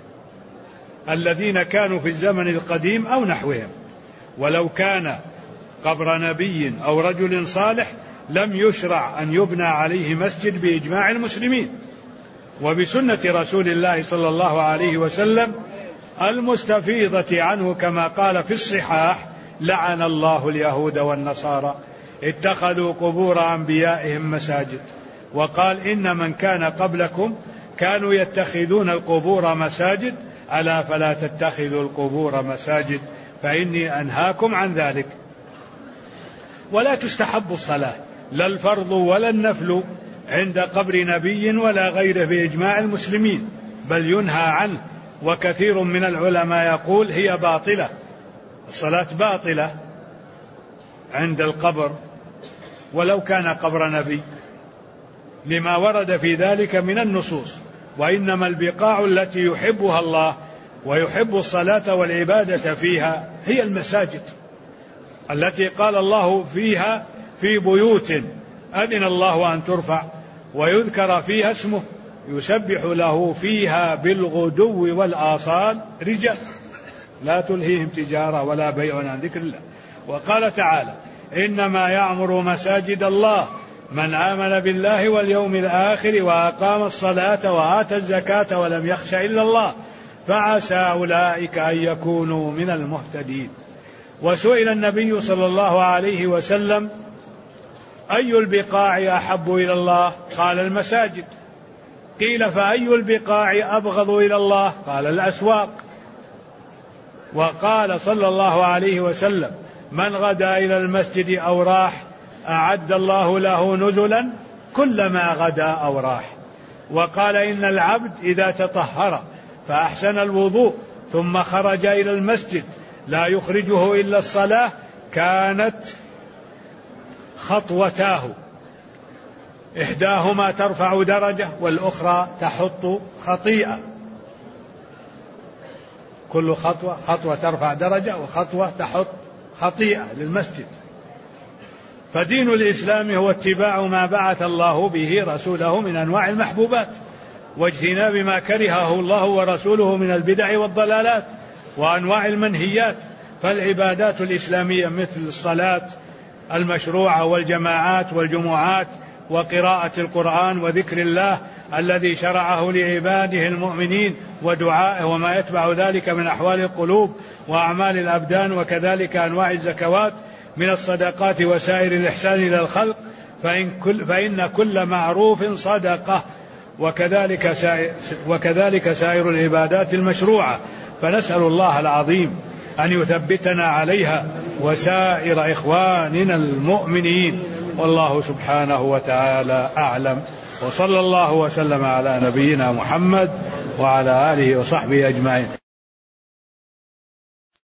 الذين كانوا في الزمن القديم أو نحوهم. ولو كان قبر نبي أو رجل صالح لم يشرع أن يبنى عليه مسجد بإجماع المسلمين، وبسنة رسول الله صلى الله عليه وسلم المستفيضة عنه، كما قال في الصحاح: لعن الله اليهود والنصارى اتخذوا قبور أنبيائهم مساجد. وقال: إن من كان قبلكم كانوا يتخذون القبور مساجد، ألا فلا تتخذوا القبور مساجد فإني أنهاكم عن ذلك. ولا تستحب الصلاة لا الفرض ولا النفل عند قبر نبي ولا غيره بإجماع المسلمين، بل ينهى عنه. وكثير من العلماء يقول هي باطلة، الصلاة باطلة عند القبر ولو كان قبر نبي. لما ورد في ذلك من النصوص. وإنما البقاع التي يحبها الله ويحب الصلاة والعبادة فيها هي المساجد التي قال الله فيها في بيوت أذن الله أن ترفع ويذكر فيها اسمه يسبح له فيها بالغدو والآصال رجال لا تلهيهم تجارة ولا بيع عن ذكر الله. وقال تعالى إنما يعمر مساجد الله من آمن بالله واليوم الآخر وأقام الصلاة وآتى الزكاة ولم يخش إلا الله فعسى أولئك أن يكونوا من المهتدين. وسئل النبي صلى الله عليه وسلم أي البقاع أحب إلى الله؟ قال المساجد. قيل فأي البقاع أبغض إلى الله؟ قال الأسواق. وقال صلى الله عليه وسلم من غدا إلى المسجد أو راح أعد الله له نزلا كلما غدا أو راح. وقال إن العبد إذا تطهر فأحسن الوضوء ثم خرج إلى المسجد لا يخرجه إلا الصلاة كانت خطوتاه إحداهما ترفع درجة والأخرى تحط خطيئة. كل خطوة ترفع درجة وخطوة تحط خطيئة للمسجد. فدين الإسلام هو اتباع ما بعث الله به رسوله من أنواع المحبوبات واجتناب ما كرهه الله ورسوله من البدع والضلالات وأنواع المنهيات. فالعبادات الإسلامية مثل الصلاة المشروعة والجماعات والجمعات وقراءة القرآن وذكر الله الذي شرعه لعباده المؤمنين ودعائه وما يتبع ذلك من أحوال القلوب وأعمال الأبدان، وكذلك أنواع الزكوات من الصدقات وسائر الإحسان إلى الخلق، فإن كل معروف صدقة، وكذلك سائر العبادات المشروعة. فنسأل الله العظيم أن يثبتنا عليها وسائر إخواننا المؤمنين، والله سبحانه وتعالى أعلم. وصلى الله وسلم على نبينا محمد وعلى آله وصحبه أجمعين.